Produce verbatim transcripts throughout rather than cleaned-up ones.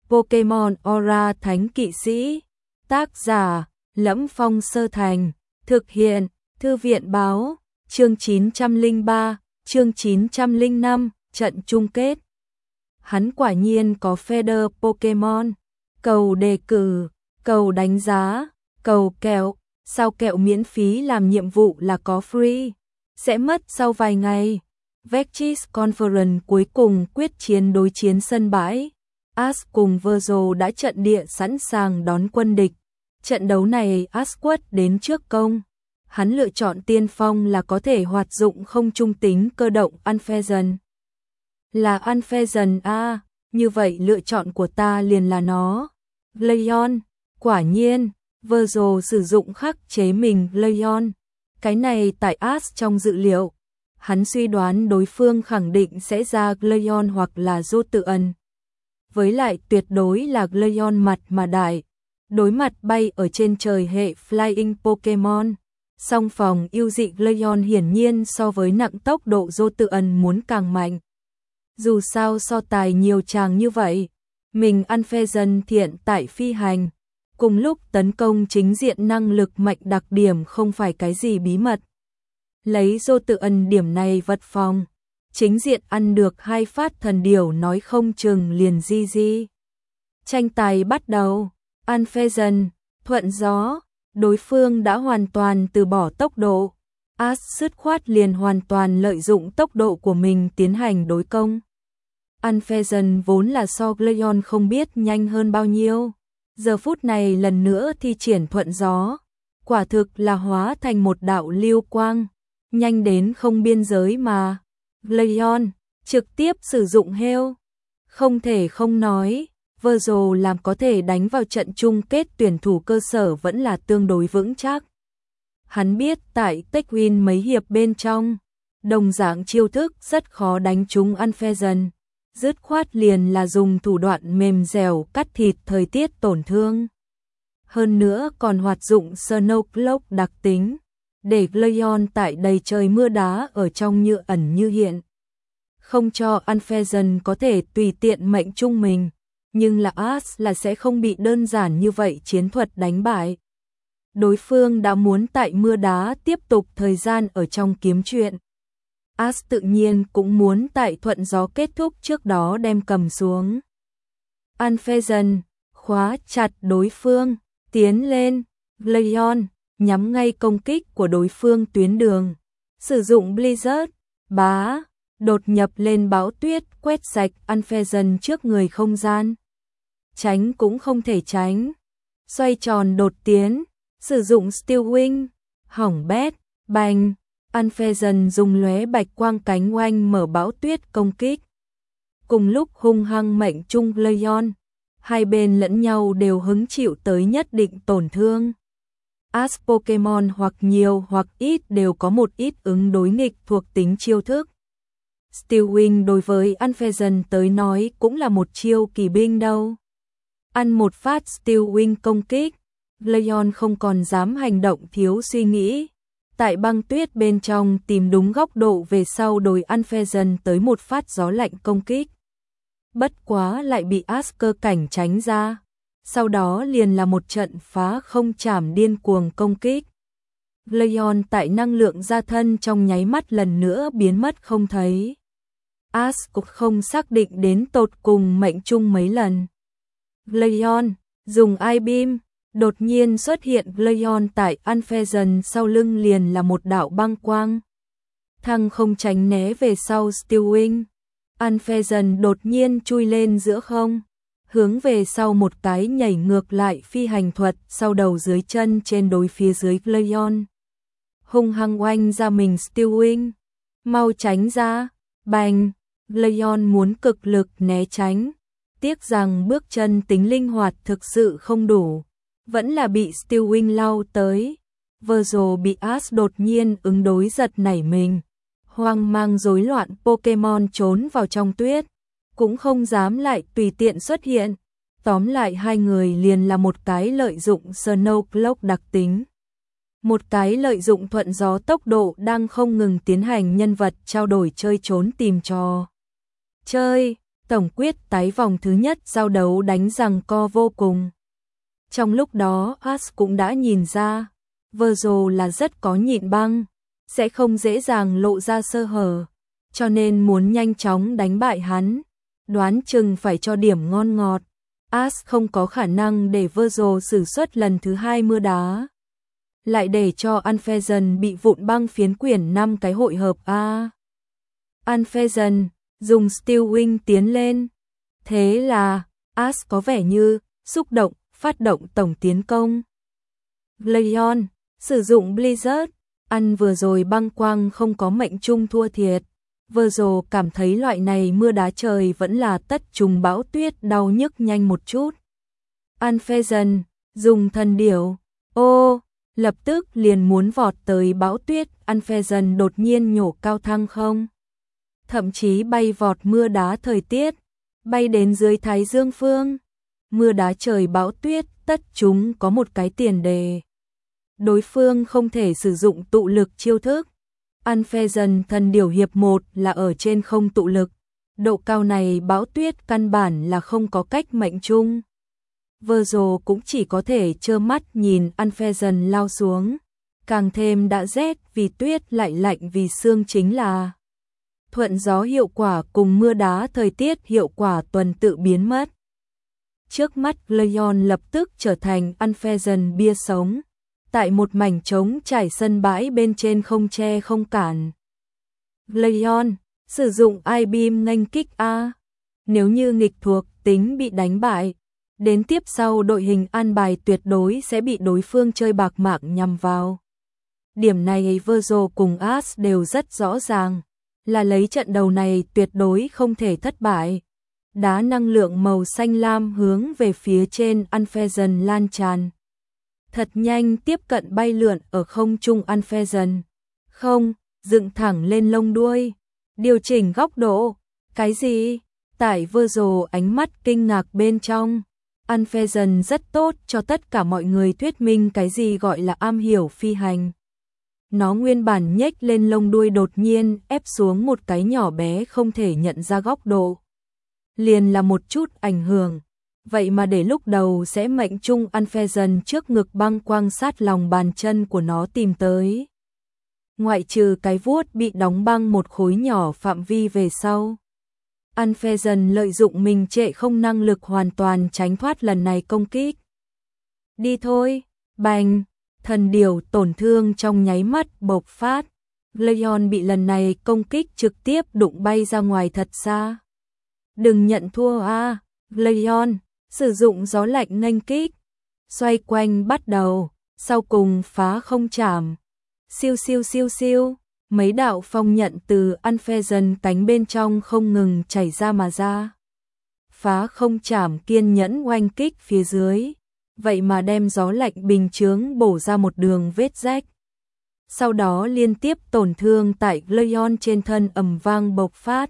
Pokemon Aura Thánh Kỵ Sĩ. Tác giả: Lẫm Phong Sơ Thành. Thực hiện: Thư viện báo. Chương chín trăm lẻ ba, chương chín trăm lẻ năm, trận chung kết. Hắn quả nhiên có feeder Pokemon. Cầu đề cử, cầu đánh giá, cầu kẹo. Sao kẹo miễn phí làm nhiệm vụ là có free. Sẽ mất sau vài ngày. Vexis Conference cuối cùng quyết chiến đối chiến sân bãi. Ash cùng Verzo đã trận địa sẵn sàng đón quân địch. Trận đấu này Ash quất đến trước công. Hắn lựa chọn tiên phong là có thể hoạt dụng không trung tính cơ động Unfezant. Là Unfezant a, như vậy lựa chọn của ta liền là nó. Glaceon, quả nhiên, Verzo sử dụng khắc chế mình Glaceon. Cái này tại Ash trong dự liệu. Hắn suy đoán đối phương khẳng định sẽ ra Glaceon hoặc là Jolteon. Với lại tuyệt đối là Glaceon mặt mà đại. Đối mặt bay ở trên trời hệ Flying Pokemon. Song phòng yêu dị Glaceon hiển nhiên so với nặng tốc độ Jolteon muốn càng mạnh. Dù sao so tài nhiều chàng như vậy, mình Unfezant thiện tại phi hành. Cùng lúc tấn công chính diện năng lực mạnh đặc điểm không phải cái gì bí mật. Lấy Jolteon điểm này vật phòng. Chính diện ăn được hai phát thần điểu nói không chừng liền di di. Tranh tài bắt đầu. Unfezant, thuận gió. Đối phương đã hoàn toàn từ bỏ tốc độ. Ash dứt khoát liền hoàn toàn lợi dụng tốc độ của mình tiến hành đối công. Unfezant vốn là so Glaceon không biết nhanh hơn bao nhiêu. Giờ phút này lần nữa thi triển thuận gió. Quả thực là hóa thành một đạo lưu quang. Nhanh đến không biên giới mà. Glaceon trực tiếp sử dụng heo. Không thể không nói. Verzo làm có thể đánh vào trận chung kết tuyển thủ cơ sở vẫn là tương đối vững chắc. Hắn biết tại Techwin mấy hiệp bên trong, đồng dạng chiêu thức rất khó đánh trúng Unfezant. Dứt khoát liền là dùng thủ đoạn mềm dẻo cắt thịt thời tiết tổn thương. Hơn nữa còn hoạt dụng Snow Cloak đặc tính, để Glaceon tại đầy trời mưa đá ở trong như ẩn như hiện. Không cho Unfezant có thể tùy tiện mệnh trung mình. Nhưng là Ash là sẽ không bị đơn giản như vậy chiến thuật đánh bại. Đối phương đã muốn tại mưa đá tiếp tục thời gian ở trong kiếm chuyện. Ash tự nhiên cũng muốn tại thuận gió kết thúc trước đó đem cầm xuống. Unfezant khóa chặt đối phương, tiến lên, Glaceon nhắm ngay công kích của đối phương tuyến đường. Sử dụng Blizzard, bá, đột nhập lên bão tuyết quét sạch Unfezant trước người không gian. Tránh cũng không thể tránh. Xoay tròn đột tiến, sử dụng Steel Wing, hỏng bét, bành. Unfezant dùng lóe bạch quang cánh oanh mở bão tuyết công kích. Cùng lúc hung hăng mệnh trung Glaceon, hai bên lẫn nhau đều hứng chịu tới nhất định tổn thương. Ash Pokemon hoặc nhiều hoặc ít đều có một ít ứng đối nghịch thuộc tính chiêu thức. Steel Wing đối với Unfezant tới nói cũng là một chiêu kỳ binh đâu. Ăn một phát Steel Wing công kích, Glaceon không còn dám hành động thiếu suy nghĩ. Tại băng tuyết bên trong tìm đúng góc độ về sau đồi Unfezant tới một phát gió lạnh công kích. Bất quá lại bị Ash cơ cảnh tránh ra. Sau đó liền là một trận phá không chảm điên cuồng công kích. Glaceon tại năng lượng ra thân trong nháy mắt lần nữa biến mất không thấy. Ash cũng không xác định đến tột cùng mệnh chung mấy lần. Glaceon dùng I-Beam, đột nhiên xuất hiện Glaceon tại Unfezant sau lưng liền là một đạo băng quang. Thăng không tránh né về sau Steel Wing. Unfezant đột nhiên chui lên giữa không, hướng về sau một cái nhảy ngược lại phi hành thuật sau đầu dưới chân trên đối phía dưới Glaceon. Hung hăng oanh ra mình Steel Wing. Mau tránh ra, bành. Glaceon muốn cực lực né tránh. Tiếc rằng bước chân tính linh hoạt thực sự không đủ. Vẫn là bị Steel Wing lao tới. Verzo bị Ash đột nhiên ứng đối giật nảy mình. Hoang mang rối loạn Pokemon trốn vào trong tuyết. Cũng không dám lại tùy tiện xuất hiện. Tóm lại hai người liền là một cái lợi dụng Snow Cloak đặc tính. Một cái lợi dụng thuận gió tốc độ đang không ngừng tiến hành nhân vật trao đổi chơi trốn tìm trò. Chơi, tổng quyết tái vòng thứ nhất giao đấu đánh giằng co vô cùng. Trong lúc đó Ash cũng đã nhìn ra, Virgil là rất có nhịn băng, sẽ không dễ dàng lộ ra sơ hở, cho nên muốn nhanh chóng đánh bại hắn, đoán chừng phải cho điểm ngon ngọt. Ash không có khả năng để Virgil sử xuất lần thứ hai mưa đá, lại để cho Unfezant bị vụn băng phiến quyển năm cái hội hợp a. Unfezant dùng Steel Wing tiến lên, thế là Ash có vẻ như xúc động, phát động tổng tiến công. Leon sử dụng Blizzard, ăn vừa rồi băng quang không có mệnh trung thua thiệt. Virgil cảm thấy loại này mưa đá trời vẫn là tất trùng bão tuyết đau nhức nhanh một chút. Unfezant dùng thần điểu, ô, lập tức liền muốn vọt tới bão tuyết. Unfezant đột nhiên nhổ cao thăng không, thậm chí bay vọt mưa đá thời tiết, bay đến dưới Thái Dương phương. Mưa đá trời bão tuyết, tất chúng có một cái tiền đề. Đối phương không thể sử dụng tụ lực chiêu thức. Unfezant thần điểu hiệp một là ở trên không tụ lực. Độ cao này bão tuyết căn bản là không có cách mệnh trung. Virgil cũng chỉ có thể trơ mắt nhìn Unfezant lao xuống. Càng thêm đã rét vì tuyết lại lạnh vì sương, chính là thuận gió hiệu quả cùng mưa đá thời tiết hiệu quả tuần tự biến mất. Trước mắt Leon lập tức trở thành Unfezant bia sống, tại một mảnh trống trải sân bãi bên trên không che không cản. Leon sử dụng I-beam nghênh kích A. Nếu như nghịch thuộc tính bị đánh bại, đến tiếp sau đội hình an bài tuyệt đối sẽ bị đối phương chơi bạc mạng nhằm vào. Điểm này Virgil cùng Ash đều rất rõ ràng, là lấy trận đầu này tuyệt đối không thể thất bại. Đá năng lượng màu xanh lam hướng về phía trên Unfezant lan tràn. Thật nhanh tiếp cận bay lượn ở không trung Unfezant. Không, dựng thẳng lên lông đuôi. Điều chỉnh góc độ. Cái gì? Tại Virgil ánh mắt kinh ngạc bên trong. Unfezant rất tốt cho tất cả mọi người thuyết minh cái gì gọi là am hiểu phi hành. Nó nguyên bản nhếch lên lông đuôi đột nhiên ép xuống một cái nhỏ bé không thể nhận ra góc độ. Liền là một chút ảnh hưởng. Vậy mà để lúc đầu sẽ mệnh trung Unfezant trước ngực băng quang sát lòng bàn chân của nó tìm tới. Ngoại trừ cái vuốt bị đóng băng một khối nhỏ phạm vi về sau. Unfezant lợi dụng mình trệ không năng lực hoàn toàn tránh thoát lần này công kích. Đi thôi, bành, thần điểu tổn thương trong nháy mắt bộc phát. Leon bị lần này công kích trực tiếp đụng bay ra ngoài thật xa. Đừng nhận thua a, à. Leon sử dụng gió lạnh nghênh kích, xoay quanh bắt đầu, sau cùng phá không chạm. Siêu siêu siêu siêu, mấy đạo phong nhận từ Unfezant cánh bên trong không ngừng chảy ra mà ra. Phá không chạm kiên nhẫn oanh kích phía dưới, vậy mà đem gió lạnh bình chướng bổ ra một đường vết rách. Sau đó liên tiếp tổn thương tại Leon trên thân ầm vang bộc phát.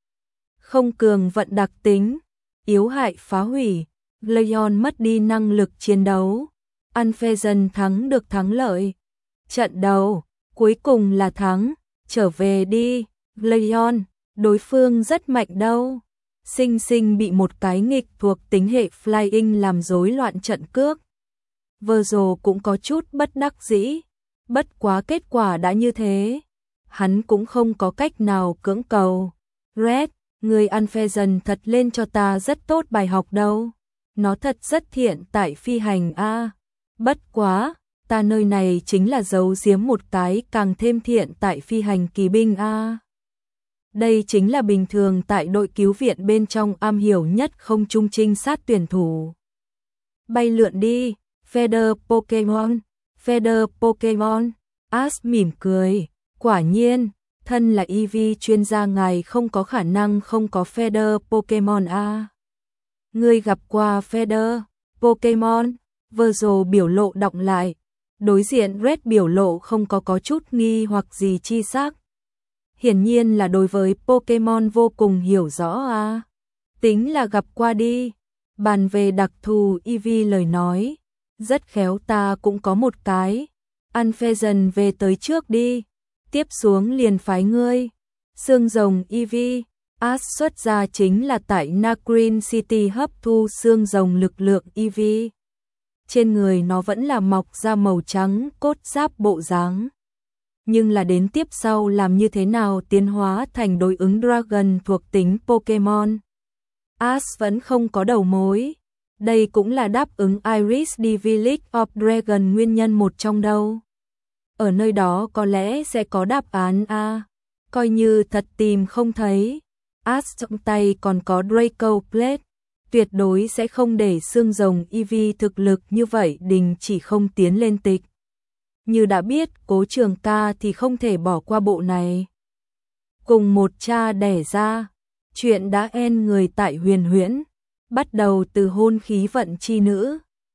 Không cường vận đặc tính, yếu hại phá hủy, Leon mất đi năng lực chiến đấu. Unfezant thắng được thắng lợi. Trận đầu, cuối cùng là thắng, trở về đi, Leon, đối phương rất mạnh đâu. Sinh sinh bị một cái nghịch thuộc tính hệ Flying làm rối loạn trận cước. Virgil cũng có chút bất đắc dĩ, bất quá kết quả đã như thế. Hắn cũng không có cách nào cưỡng cầu. Red, người Unfezant thật lên cho ta rất tốt bài học đâu. Nó thật rất thiện tại phi hành a. À. Bất quá, ta nơi này chính là giấu giếm một cái càng thêm thiện tại phi hành kỳ binh a. À. Đây chính là bình thường tại đội cứu viện bên trong am hiểu nhất không trung trinh sát tuyển thủ. Bay lượn đi, Feather Pokemon, Feather Pokemon. Ash mỉm cười, quả nhiên, thân là e vê chuyên gia ngài không có khả năng không có Feather Pokemon a. À. Ngươi gặp qua Feather Pokemon? Virgil biểu lộ đọng lại, đối diện Red biểu lộ không có có chút nghi hoặc gì chi sắc. Hiển nhiên là đối với Pokemon vô cùng hiểu rõ a. À. Tính là gặp qua đi. Bàn về đặc thù e vê lời nói, rất khéo ta cũng có một cái. Unfezant về tới trước đi, tiếp xuống liền phái ngươi. Xương rồng e vê, Ash xuất ra chính là tại Nagrin City hấp thu xương rồng lực lượng e vê. Trên người nó vẫn là mọc da màu trắng, cốt giáp bộ dáng. Nhưng là đến tiếp sau làm như thế nào tiến hóa thành đối ứng Dragon thuộc tính Pokemon. Ash vẫn không có đầu mối. Đây cũng là đáp ứng Iris The Village of Dragon nguyên nhân một trong đâu. Ở nơi đó có lẽ sẽ có đáp án a. Coi như thật tìm không thấy. Ash trong tay còn có Draco Plate. Tuyệt đối sẽ không để xương rồng e vê thực lực như vậy đình chỉ không tiến lên tịch. Như đã biết Cố Trường Ca thì không thể bỏ qua bộ này. Cùng một cha đẻ ra, chuyện đã en người tại Huyền Huyễn, bắt đầu từ hôn khí vận chi nữ,